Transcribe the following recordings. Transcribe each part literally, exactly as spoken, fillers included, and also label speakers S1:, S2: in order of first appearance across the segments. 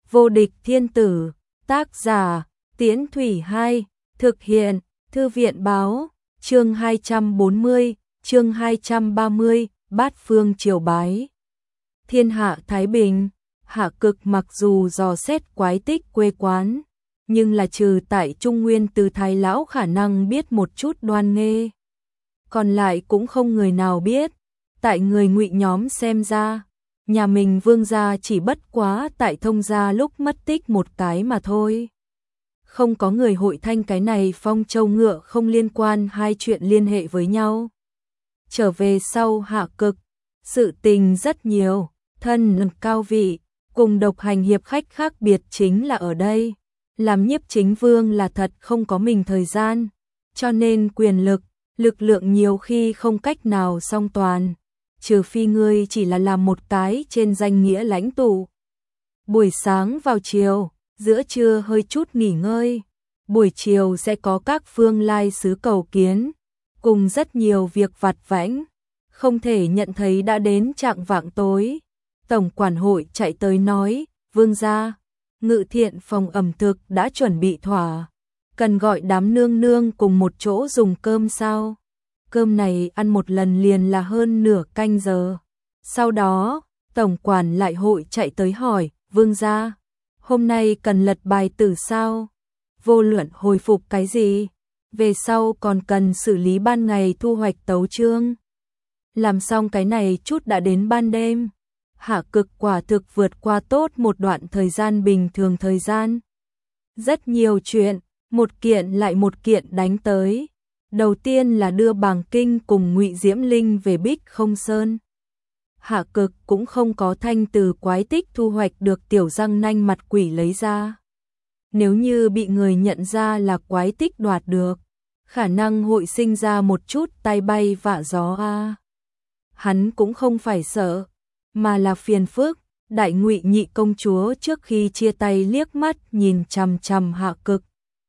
S1: Vô địch thiên tử, tác giả, Tiễn Thủy hai, thực hiện, Thư viện báo, chương hai trăm bốn mươi, chương hai trăm ba mươi, bát phương triều bái. Thiên hạ Thái Bình, Hạ Cực mặc dù dò xét quái tích quê quán, nhưng là trừ tại Trung Nguyên từ Thái Lão khả năng biết một chút Đoan Nghê. Còn lại cũng không người nào biết, tại người Ngụy nhóm xem ra, nhà mình Vương gia chỉ bất quá tại Thông gia lúc mất tích một cái mà thôi. Không có người hội thanh cái này Phong Châu Ngựa không liên quan hai chuyện liên hệ với nhau. Trở về sau Hạ Cực, sự tình rất nhiều, thân cao vị, cùng độc hành hiệp khách khác biệt chính là ở đây. Làm nhiếp chính vương là thật không có mình thời gian, cho nên quyền lực, lực lượng nhiều khi không cách nào song toàn, trừ phi ngươi chỉ là làm một cái trên danh nghĩa lãnh tụ. Buổi sáng vào chiều, giữa trưa hơi chút nghỉ ngơi, buổi chiều sẽ có các phương lai sứ cầu kiến, cùng rất nhiều việc vặt vãnh, không thể nhận thấy đã đến trạng vạng tối. Tổng quản hội chạy tới nói, Vương gia, Ngự Thiện phòng ẩm thực đã chuẩn bị thỏa, cần gọi đám nương nương cùng một chỗ dùng cơm sao? Cơm này ăn một lần liền là hơn nửa canh giờ. Sau đó, tổng quản lại hội chạy tới hỏi, Vương gia, hôm nay cần lật bài tử sao? Vô luận hồi phục cái gì? Về sau còn cần xử lý ban ngày thu hoạch tấu chương. Làm xong cái này chút đã đến ban đêm. Hạ Cực quả thực vượt qua tốt một đoạn thời gian bình thường thời gian. Rất nhiều chuyện, một kiện lại một kiện đánh tới. Đầu tiên là đưa Bàng Kinh cùng Ngụy Diễm Linh về Bích Không Sơn. Hạ Cực cũng không có thanh từ quái tích thu hoạch được tiểu răng nanh mặt quỷ lấy ra. Nếu như bị người nhận ra là quái tích đoạt được, khả năng hội sinh ra một chút tai bay vạ gió a. À. Hắn cũng không phải sợ, mà là phiền phức. Đại Ngụy nhị công chúa trước khi chia tay liếc mắt nhìn chằm chằm Hạ Cực.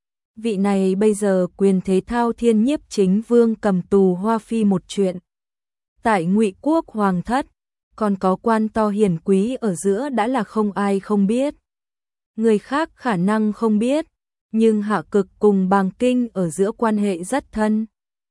S1: Vị này bây giờ quyền thế thao thiên nhiếp chính vương cầm tù Hoa Phi một chuyện. Tại Ngụy quốc hoàng thất, còn có quan to hiển quý ở giữa đã là không ai không biết. Người khác khả năng không biết, nhưng Hạ Cực cùng Bàng Kinh ở giữa quan hệ rất thân.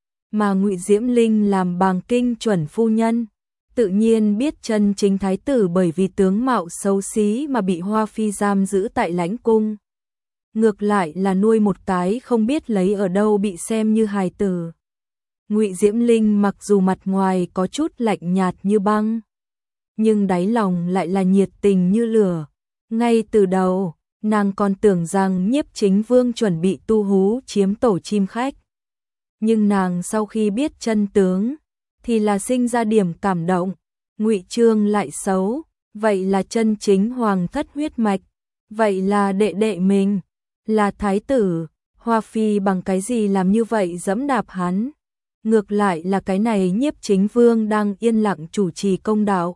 S1: Mà Ngụy Diễm Linh làm Bàng Kinh chuẩn phu nhân, tự nhiên biết chân chính thái tử bởi vì tướng mạo xấu xí mà bị Hoa Phi giam giữ tại lãnh cung. Ngược lại là nuôi một cái không biết lấy ở đâu bị xem như hài tử. Ngụy Diễm Linh mặc dù mặt ngoài có chút lạnh nhạt như băng, nhưng đáy lòng lại là nhiệt tình như lửa. Ngay từ đầu, nàng còn tưởng rằng nhiếp chính vương chuẩn bị tu hú chiếm tổ chim khách. Nhưng nàng sau khi biết chân tướng, thì là sinh ra điểm cảm động. Ngụy Trương lại xấu, vậy là chân chính hoàng thất huyết mạch, vậy là đệ đệ mình, là thái tử. Hoa Phi bằng cái gì làm như vậy dẫm đạp hắn? Ngược lại là cái này nhiếp chính vương đang yên lặng chủ trì công đạo.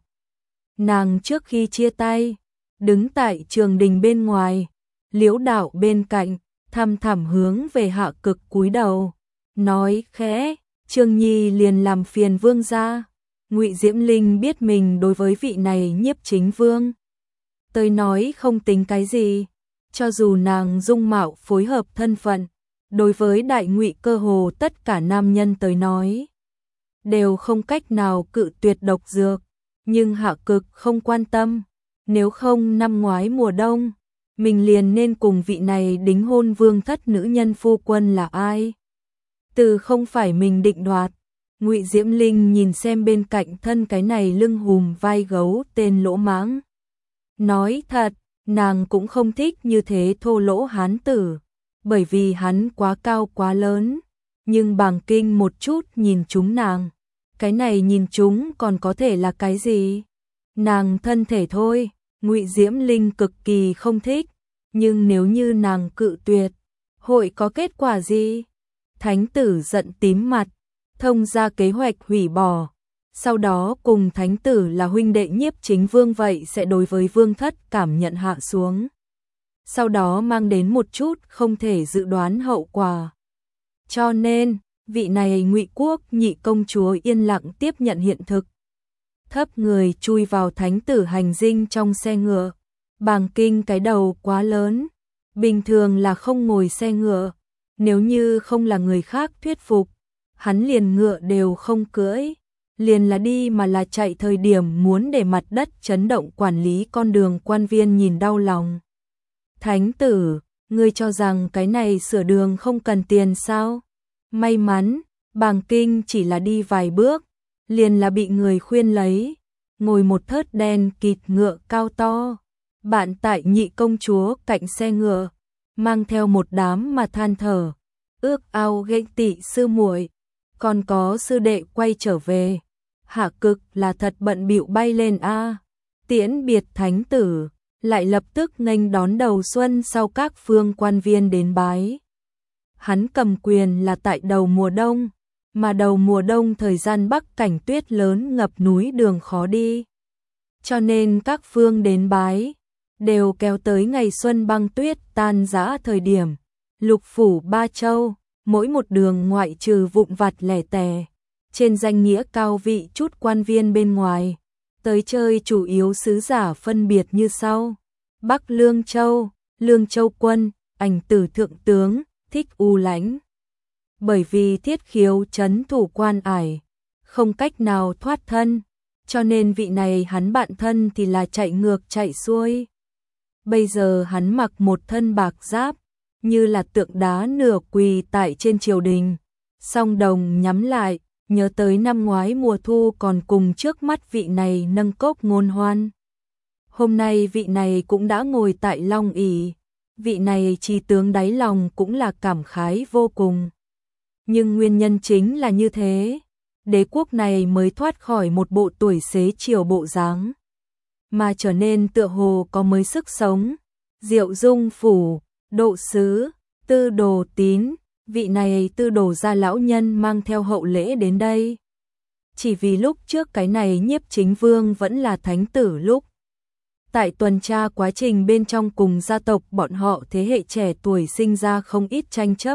S1: Nàng trước khi chia tay, đứng tại trường đình bên ngoài, Liễu Đạo bên cạnh, thăm thẳm hướng về Hạ Cực cúi đầu, nói khẽ, Trương Nhi liền làm phiền vương gia. Ngụy Diễm Linh biết mình đối với vị này nhiếp chính vương tới nói không tính cái gì, cho dù nàng dung mạo phối hợp thân phận, đối với Đại Ngụy cơ hồ tất cả nam nhân tới nói đều không cách nào cự tuyệt độc dược, nhưng Hạ Cực không quan tâm. Nếu không năm ngoái mùa đông, mình liền nên cùng vị này đính hôn vương thất nữ nhân phu quân là ai? Từ không phải mình định đoạt. Ngụy Diễm Linh nhìn xem bên cạnh thân cái này lưng hùm vai gấu tên lỗ mãng. Nói thật, nàng cũng không thích như thế thô lỗ hán tử, bởi vì hắn quá cao quá lớn. Nhưng Bàng Kinh một chút nhìn chúng nàng. Cái này nhìn chúng còn có thể là cái gì? Nàng thân thể thôi. Ngụy Diễm Linh cực kỳ không thích, nhưng nếu như nàng cự tuyệt, hội có kết quả gì? Thánh tử giận tím mặt, thông ra kế hoạch hủy bỏ. Sau đó cùng thánh tử là huynh đệ nhiếp chính vương vậy sẽ đối với vương thất cảm nhận hạ xuống. Sau đó mang đến một chút không thể dự đoán hậu quả. Cho nên, vị này Ngụy quốc nhị công chúa yên lặng tiếp nhận hiện thực. Thấp người chui vào thánh tử hành dinh trong xe ngựa, Bàng Kinh cái đầu quá lớn, bình thường là không ngồi xe ngựa, nếu như không là người khác thuyết phục, hắn liền ngựa đều không cưỡi, liền là đi mà là chạy, thời điểm muốn để mặt đất chấn động quản lý con đường quan viên nhìn đau lòng. Thánh tử, ngươi cho rằng cái này sửa đường không cần tiền sao? May mắn, Bàng Kinh chỉ là đi vài bước, liền là bị người khuyên lấy, ngồi một thớt đen kịt ngựa cao to. Bạn tại nhị công chúa cạnh xe ngựa, mang theo một đám mà than thở, ước ao ghen tị sư muội, còn có sư đệ quay trở về. Hạ Cực là thật bận bịu bay lên a, tiễn biệt thánh tử, lại lập tức nghênh đón đầu xuân sau các phương quan viên đến bái. Hắn cầm quyền là tại đầu mùa đông, mà đầu mùa đông thời gian bắc cảnh tuyết lớn ngập núi đường khó đi, cho nên các phương đến bái đều kéo tới ngày xuân băng tuyết tan rã thời điểm. Lục phủ ba châu, mỗi một đường ngoại trừ vụn vặt lẻ tẻ, trên danh nghĩa cao vị chút quan viên bên ngoài, tới chơi chủ yếu sứ giả phân biệt như sau: Bắc Lương Châu, Lương Châu quân, Ảnh Tử thượng tướng, Thích U Lãnh. Bởi vì Thiết Khiếu trấn thủ quan ải, không cách nào thoát thân, cho nên vị này hắn bạn thân thì là chạy ngược chạy xuôi. Bây giờ hắn mặc một thân bạc giáp, như là tượng đá nửa quỳ tại trên triều đình, song đồng nhắm lại, nhớ tới năm ngoái mùa thu còn cùng trước mắt vị này nâng cốc ngôn hoan. Hôm nay vị này cũng đã ngồi tại long ỷ, vị này chi tướng đáy lòng cũng là cảm khái vô cùng. Nhưng nguyên nhân chính là như thế, đế quốc này mới thoát khỏi một bộ tuổi xế chiều bộ dáng, mà trở nên tựa hồ có mới sức sống. Diệu Dung phủ, Độ sứ, Tư Đồ Tín, vị này Tư Đồ gia lão nhân mang theo hậu lễ đến đây. Chỉ vì lúc trước cái này Nhiếp Chính Vương vẫn là thánh tử lúc, tại tuần tra quá trình bên trong cùng gia tộc bọn họ thế hệ trẻ tuổi sinh ra không ít tranh chấp.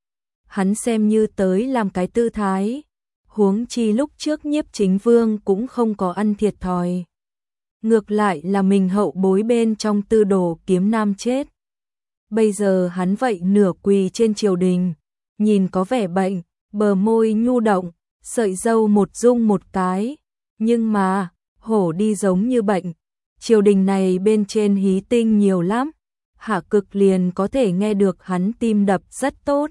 S1: Hắn xem như tới làm cái tư thái, huống chi lúc trước Nhiếp Chính Vương cũng không có ăn thiệt thòi. Ngược lại là mình hậu bối bên trong Tư Đồ Kiếm Nam chết. Bây giờ hắn vậy nửa quỳ trên triều đình, nhìn có vẻ bệnh, bờ môi nhu động, sợi râu một rung một cái, nhưng mà, hổ đi giống như bệnh. Triều đình này bên trên hí tinh nhiều lắm, Hạ Cực liền có thể nghe được hắn tim đập rất tốt.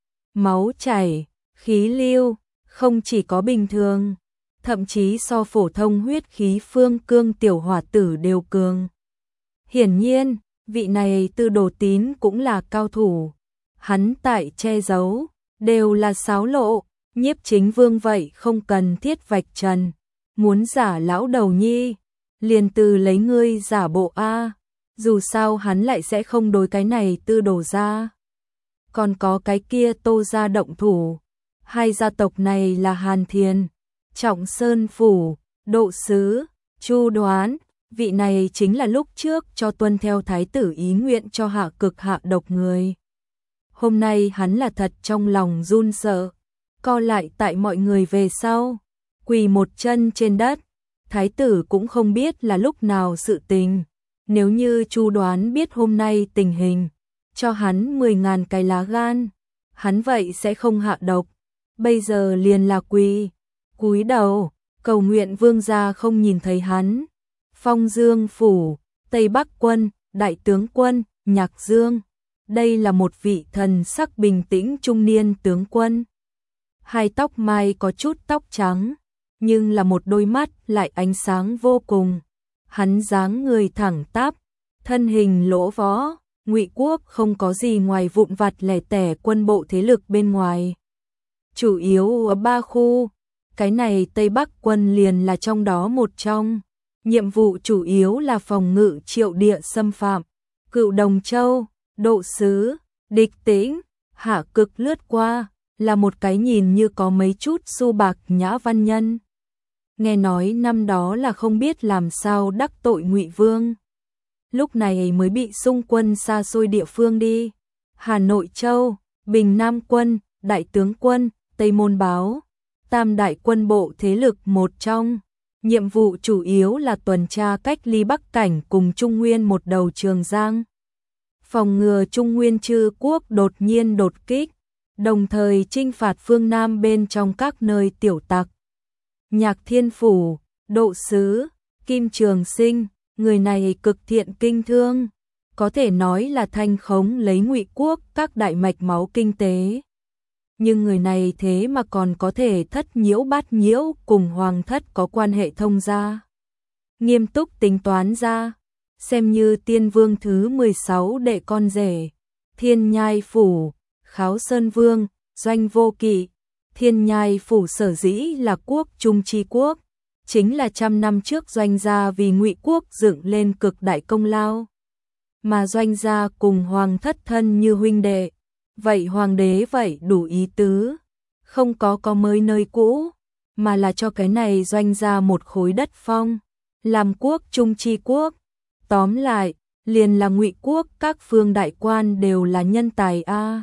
S1: Máu chảy, khí lưu, không chỉ có bình thường, thậm chí so phổ thông huyết khí phương cương tiểu hỏa tử đều cường. Hiển nhiên, vị này Tư Đồ Tín cũng là cao thủ, hắn tại che giấu, đều là xáo lộ, Nhiếp Chính Vương vậy không cần thiết vạch trần, muốn giả lão đầu nhi, liền từ lấy ngươi giả bộ a, dù sao hắn lại sẽ không đối cái này Tư Đồ gia. Còn có cái kia Tô gia động thủ, hai gia tộc này là Hàn Thiền, Trọng Sơn phủ, Độ sứ, Chu Đoán, vị này chính là lúc trước cho tuân theo thái tử ý nguyện cho Hạ Cực hạ độc người. Hôm nay hắn là thật trong lòng run sợ, co lại tại mọi người về sau, quỳ một chân trên đất. Thái tử cũng không biết là lúc nào sự tình, nếu như Chu Đoán biết hôm nay tình hình, cho hắn mười ngàn cái lá gan, hắn vậy sẽ không hạ độc. Bây giờ liền là quỳ, cúi đầu, cầu nguyện vương gia không nhìn thấy hắn. Phong Dương phủ, Tây Bắc quân, đại tướng quân, Nhạc Dương. Đây là một vị thần sắc bình tĩnh trung niên tướng quân. Hai tóc mai có chút tóc trắng, nhưng là một đôi mắt lại ánh sáng vô cùng. Hắn dáng người thẳng tắp, thân hình lỗ võ, Ngụy quốc không có gì ngoài vụn vặt lẻ tẻ quân bộ thế lực bên ngoài. Chủ yếu ở ba khu, cái này Tây Bắc quân liền là trong đó một trong. Nhiệm vụ chủ yếu là phòng ngự triệu địa xâm phạm. Cựu Đồng Châu, Độ sứ, Địch Tĩnh, Hạ Cực lướt qua, là một cái nhìn như có mấy chút xu bạc nhã văn nhân. Nghe nói năm đó là không biết làm sao đắc tội Ngụy Vương, lúc này mới bị xung quân xa xôi địa phương đi. Hà Nội Châu, Bình Nam quân, đại tướng quân, Tây Môn Báo, tam đại quân bộ thế lực một trong. Nhiệm vụ chủ yếu là tuần tra cách ly Bắc Cảnh cùng Trung Nguyên một đầu Trường Giang. Phòng ngừa Trung Nguyên Trư quốc đột nhiên đột kích, đồng thời chinh phạt phương Nam bên trong các nơi tiểu tặc. Nhạc Thiên Phủ, Độ Sứ, Kim Trường Sinh, người này cực thiện kinh thương, có thể nói là thanh khống lấy Ngụy quốc các đại mạch máu kinh tế. Nhưng người này thế mà còn có thể thất nhiễu bát nhiễu cùng hoàng thất có quan hệ thông gia. Nghiêm túc tính toán ra, xem như Tiên Vương thứ mười sáu đệ con rể, Thiên Nhai Phủ, Kháo Sơn Vương, Doanh Vô Kỵ. Thiên Nhai Phủ sở dĩ là quốc trung chi quốc, chính là trăm năm trước Doanh gia vì Ngụy quốc dựng lên cực đại công lao. Mà Doanh gia cùng hoàng thất thân như huynh đệ, vậy hoàng đế vậy đủ ý tứ, không có có mới nơi cũ, mà là cho cái này Doanh gia một khối đất phong, làm quốc trung chi quốc. Tóm lại, liền là Ngụy quốc các phương đại quan đều là nhân tài a,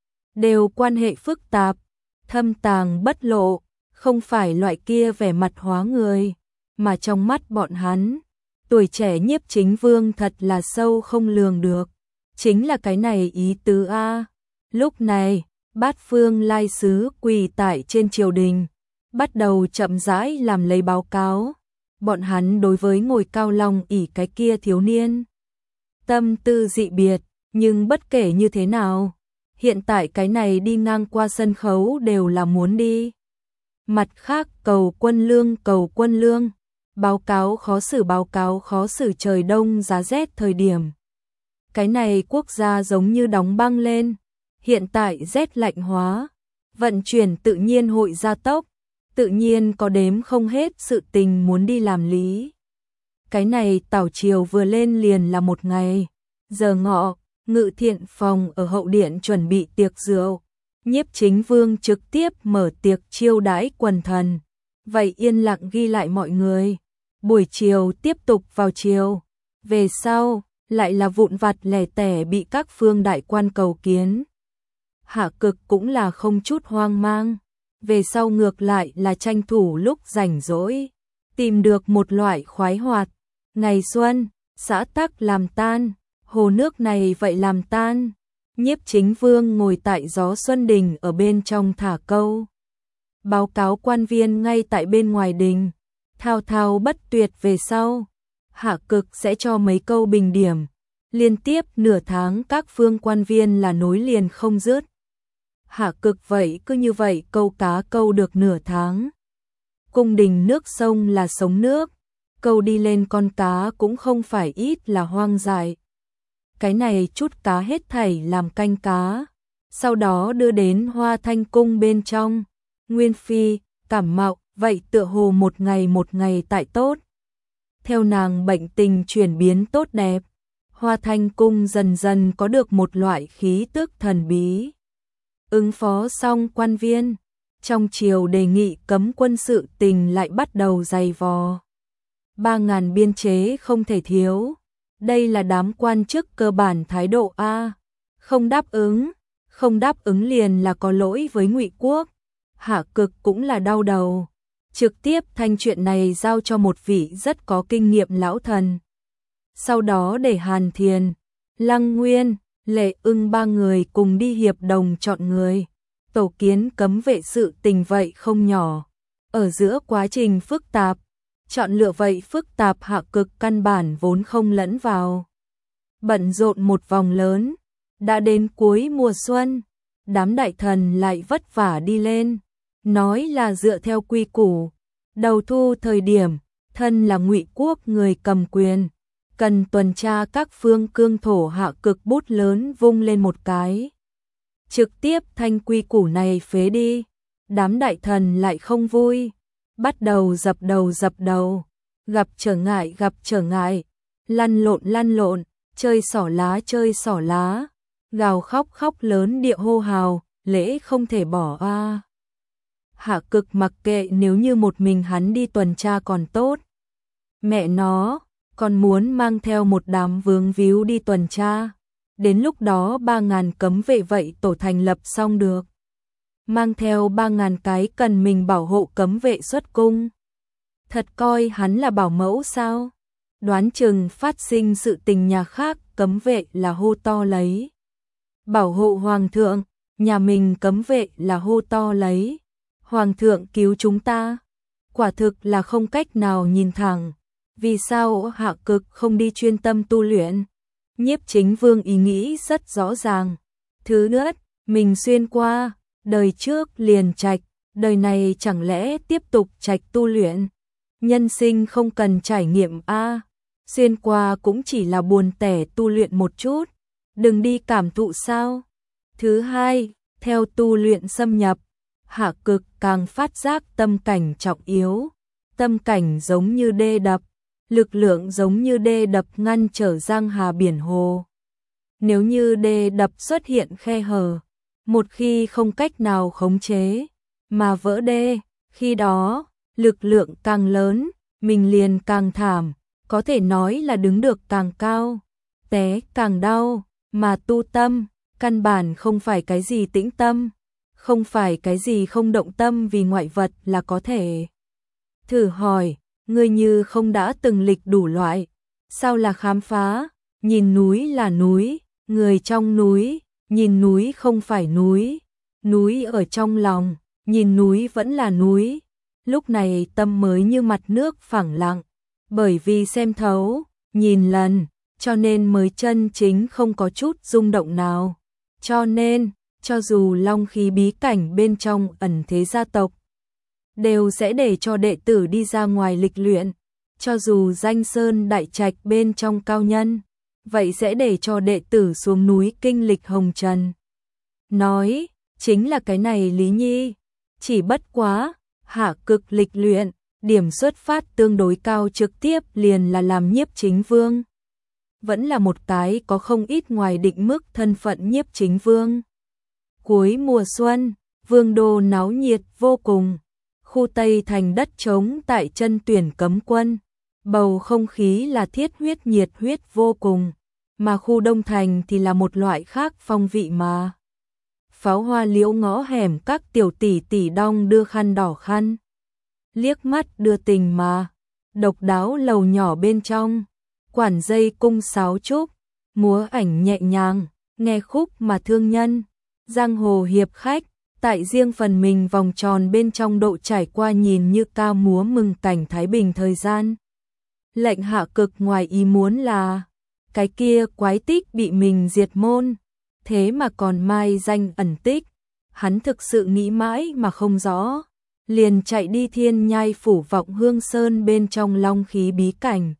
S1: đều quan hệ phức tạp, thâm tàng bất lộ, không phải loại kia vẻ mặt hóa người, mà trong mắt bọn hắn, tuổi trẻ Nhiếp Chính Vương thật là sâu không lường được, chính là cái này ý tứ a. Lúc này, Bát Phương lai sứ quỳ tại trên triều đình, bắt đầu chậm rãi làm lấy báo cáo. Bọn hắn đối với ngồi cao long ỷ cái kia thiếu niên tâm tư dị biệt, nhưng bất kể như thế nào, hiện tại cái này đi ngang qua sân khấu đều là muốn đi. Mặt khác cầu quân lương cầu quân lương, báo cáo khó xử báo cáo khó xử trời đông giá rét thời điểm. Cái này quốc gia giống như đóng băng lên, hiện tại rét lạnh hóa, vận chuyển tự nhiên hội gia tốc, tự nhiên có đếm không hết sự tình muốn đi làm lý. Cái này tảo chiều vừa lên liền là một ngày, giờ ngọ, Ngự Thiện Phòng ở hậu điện chuẩn bị tiệc rượu, Nhiếp Chính Vương trực tiếp mở tiệc chiêu đãi quần thần, vậy yên lặng ghi lại mọi người. Buổi chiều tiếp tục vào chiều, về sau lại là vụn vặt lẻ tẻ bị các phương đại quan cầu kiến. Hạ Cực cũng là không chút hoang mang, về sau ngược lại là tranh thủ lúc rảnh rỗi, tìm được một loại khoái hoạt. Ngày xuân, xã tắc làm tan, hồ nước này vậy làm tan. Nhiếp Chính Vương ngồi tại gió xuân đình ở bên trong thả câu. Báo cáo quan viên ngay tại bên ngoài đình, thao thao bất tuyệt về sau. Hạ Cực sẽ cho mấy câu bình điểm, liên tiếp nửa tháng các phương quan viên là nối liền không dứt. Hạ Cực vậy cứ như vậy câu cá câu được nửa tháng. Cung đình nước sông là sống nước, câu đi lên con cá cũng không phải ít là hoang dại. Cái này chút cá hết thảy làm canh cá, sau đó đưa đến Hoa Thanh cung bên trong. Nguyên phi cảm mạo, vậy tựa hồ một ngày một ngày tại tốt. Theo nàng bệnh tình chuyển biến tốt đẹp, Hoa Thanh cung dần dần có được một loại khí tức thần bí. Ứng phó xong quan viên, trong triều đề nghị cấm quân sự tình lại bắt đầu dày vò. Ba ngàn biên chế không thể thiếu, đây là đám quan chức cơ bản thái độ a, không đáp ứng, không đáp ứng liền là có lỗi với Ngụy quốc. Hạ Cực cũng là đau đầu, trực tiếp thanh chuyện này giao cho một vị rất có kinh nghiệm lão thần. Sau đó để Hàn Thiền, Lăng Nguyên, Lệ Ưng ba người cùng đi hiệp đồng chọn người. Tổ kiến cấm vệ sự tình vậy không nhỏ, ở giữa quá trình phức tạp, chọn lựa vậy phức tạp Hạ Cực căn bản vốn không lẫn vào. Bận rộn một vòng lớn, đã đến cuối mùa xuân, đám đại thần lại vất vả đi lên, nói là dựa theo quy củ, đầu thu thời điểm, thân là Ngụy quốc người cầm quyền, cần tuần tra các phương cương thổ. Hạ Cực bút lớn vung lên một cái, trực tiếp thanh quy củ này phế đi. Đám đại thần lại không vui, bắt đầu dập đầu dập đầu, gặp trở ngại gặp trở ngại, lăn lộn lăn lộn, chơi xỏ lá chơi xỏ lá, gào khóc khóc lớn địa hô hào, lễ không thể bỏ a. Hạ Cực mặc kệ, nếu như một mình hắn đi tuần tra còn tốt, mẹ nó còn muốn mang theo một đám vướng víu đi tuần tra, đến lúc đó ba ngàn cấm vệ vậy tổ thành lập xong được, mang theo ba ngàn cái cần mình bảo hộ cấm vệ xuất cung. Thật coi hắn là bảo mẫu sao? Đoán chừng phát sinh sự tình nhà khác cấm vệ là hô to lấy. Bảo hộ hoàng thượng, nhà mình cấm vệ là hô to lấy. Hoàng thượng cứu chúng ta. Quả thực là không cách nào nhìn thẳng. Vì sao Hạ Cực không đi chuyên tâm tu luyện? Nhiếp Chính Vương ý nghĩ rất rõ ràng. Thứ nhất, mình xuyên qua, đời trước liền trạch, đời này chẳng lẽ tiếp tục trạch tu luyện? Nhân sinh không cần trải nghiệm a, xuyên qua cũng chỉ là buồn tẻ tu luyện một chút, đừng đi cảm thụ sao? Thứ hai, theo tu luyện xâm nhập, Hạ Cực càng phát giác tâm cảnh trọng yếu, tâm cảnh giống như đê đập, lực lượng giống như đê đập ngăn trở giang hà biển hồ. Nếu như đê đập xuất hiện khe hở, một khi không cách nào khống chế, mà vỡ đê, khi đó, lực lượng càng lớn, mình liền càng thảm, có thể nói là đứng được càng cao, té càng đau, mà tu tâm, căn bản không phải cái gì tĩnh tâm, không phải cái gì không động tâm vì ngoại vật là có thể. Thử hỏi, ngươi như không đã từng lịch đủ loại, sao là khám phá, nhìn núi là núi, người trong núi, nhìn núi không phải núi, núi ở trong lòng, nhìn núi vẫn là núi. Lúc này tâm mới như mặt nước phẳng lặng, bởi vì xem thấu, nhìn lần, cho nên mới chân chính không có chút rung động nào. Cho nên, cho dù long khí bí cảnh bên trong ẩn thế gia tộc, đều sẽ để cho đệ tử đi ra ngoài lịch luyện, cho dù danh sơn đại trạch bên trong cao nhân, vậy sẽ để cho đệ tử xuống núi kinh lịch hồng trần. Nói, chính là cái này Lý Nhi, chỉ bất quá, Hạ Cực lịch luyện, điểm xuất phát tương đối cao trực tiếp liền là làm Nhiếp Chính Vương. Vẫn là một cái có không ít ngoài định mức thân phận Nhiếp Chính Vương. Cuối mùa xuân, vương đô náo nhiệt vô cùng. Khu Tây thành đất trống tại chân tuyển cấm quân, bầu không khí là thiết huyết nhiệt huyết vô cùng, mà khu Đông thành thì là một loại khác phong vị mà. Pháo hoa liễu ngõ hẻm các tiểu tỷ tỷ đong đưa khăn đỏ khăn, liếc mắt đưa tình mà. Độc đáo lầu nhỏ bên trong, quản dây cung sáo trúc, múa ảnh nhẹ nhàng, nghe khúc mà thương nhân, giang hồ hiệp khách, tại riêng phần mình vòng tròn bên trong độ trải qua nhìn như ca múa mừng cảnh Thái Bình thời gian. Lệnh Hạ Cực ngoài ý muốn là, cái kia quái tích bị mình diệt môn, thế mà còn mai danh ẩn tích, hắn thực sự nghĩ mãi mà không rõ, liền chạy đi Thiên Nhai phủ Vọng Hương Sơn bên trong long khí bí cảnh.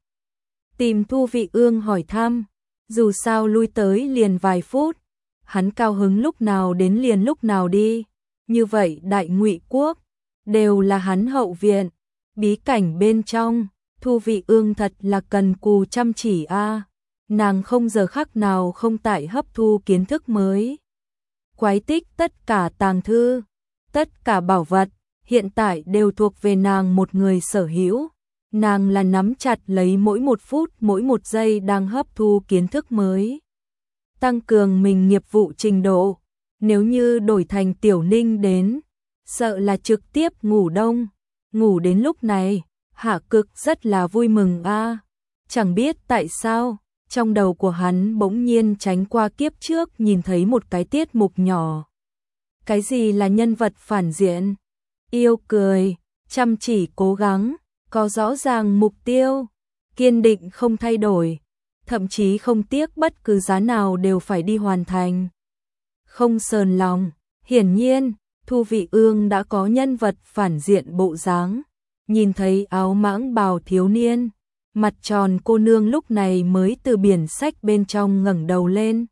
S1: Tìm Thu Vị Ương hỏi thăm, dù sao lui tới liền vài phút, hắn cao hứng lúc nào đến liền lúc nào đi, như vậy Đại Ngụy quốc, đều là hắn hậu viện, bí cảnh bên trong, Thu Vị Ương thật là cần cù chăm chỉ a, nàng không giờ khắc nào không tại hấp thu kiến thức mới. Quái tích tất cả tàng thư, tất cả bảo vật, hiện tại đều thuộc về nàng một người sở hữu. Nàng là nắm chặt lấy mỗi một phút mỗi một giây đang hấp thu kiến thức mới, tăng cường mình nghiệp vụ trình độ. Nếu như đổi thành Tiểu Ninh đến, sợ là trực tiếp ngủ đông. Ngủ đến lúc này, Hạ Cực rất là vui mừng a. Chẳng biết tại sao, trong đầu của hắn bỗng nhiên tránh qua kiếp trước nhìn thấy một cái tiết mục nhỏ. Cái gì là nhân vật phản diện? Yêu cười, chăm chỉ cố gắng, có rõ ràng mục tiêu, kiên định không thay đổi, thậm chí không tiếc bất cứ giá nào đều phải đi hoàn thành. Không sờn lòng, hiển nhiên, Thu Vị Ương đã có nhân vật phản diện bộ dáng. Nhìn thấy áo mãng bào thiếu niên, mặt tròn cô nương lúc này mới từ biển sách bên trong ngẩng đầu lên,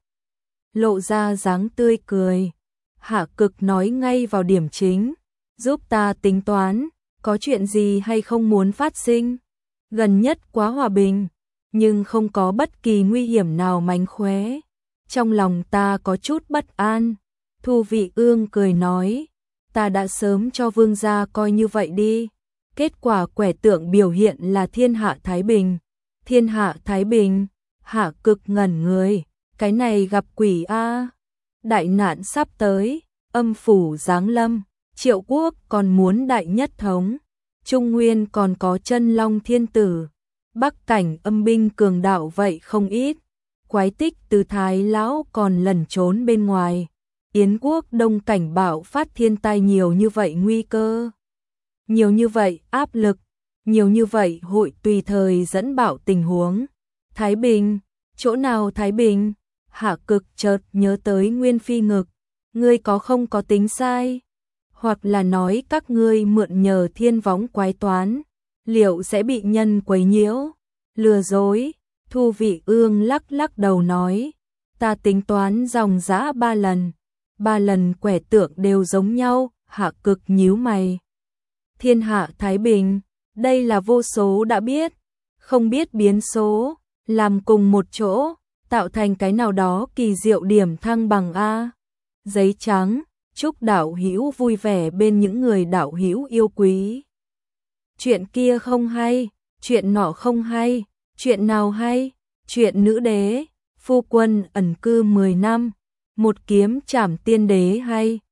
S1: lộ ra dáng tươi cười. Hạ Cực nói ngay vào điểm chính, giúp ta tính toán, có chuyện gì hay không muốn phát sinh? Gần nhất quá hòa bình, nhưng không có bất kỳ nguy hiểm nào mánh khóe. Trong lòng ta có chút bất an. Thu Vị Ương cười nói, ta đã sớm cho vương gia coi như vậy đi. Kết quả quẻ tượng biểu hiện là thiên hạ Thái Bình. Thiên hạ Thái Bình, Hạ Cực ngẩn người, cái này gặp quỷ a. Đại nạn sắp tới, âm phủ giáng lâm, Triệu quốc còn muốn đại nhất thống. Trung Nguyên còn có Chân Long Thiên Tử, Bắc cảnh âm binh cường đạo vậy không ít, quái tích từ Thái lão còn lẩn trốn bên ngoài. Yến quốc đông cảnh bạo phát thiên tai nhiều như vậy nguy cơ, nhiều như vậy áp lực, nhiều như vậy hội tùy thời dẫn bạo tình huống. Thái Bình, chỗ nào Thái Bình? Hạ Cực chợt nhớ tới Nguyên Phi ngực, ngươi có không có tính sai? Hoặc là nói các ngươi mượn nhờ thiên võng quái toán, liệu sẽ bị nhân quấy nhiễu, lừa dối? Thu Vị Ương lắc lắc đầu nói, ta tính toán dòng dã ba lần, ba lần quẻ tượng đều giống nhau. Hạ Cực nhíu mày. Thiên hạ Thái Bình, đây là vô số đã biết, không biết biến số, làm cùng một chỗ, tạo thành cái nào đó kỳ diệu điểm thăng bằng a. Giấy trắng, chúc đạo hữu vui vẻ bên những người đạo hữu yêu quý. Chuyện kia không hay, chuyện nọ không hay, chuyện nào hay? Chuyện nữ đế, phu quân ẩn cư mười năm, một kiếm trảm tiên đế hay.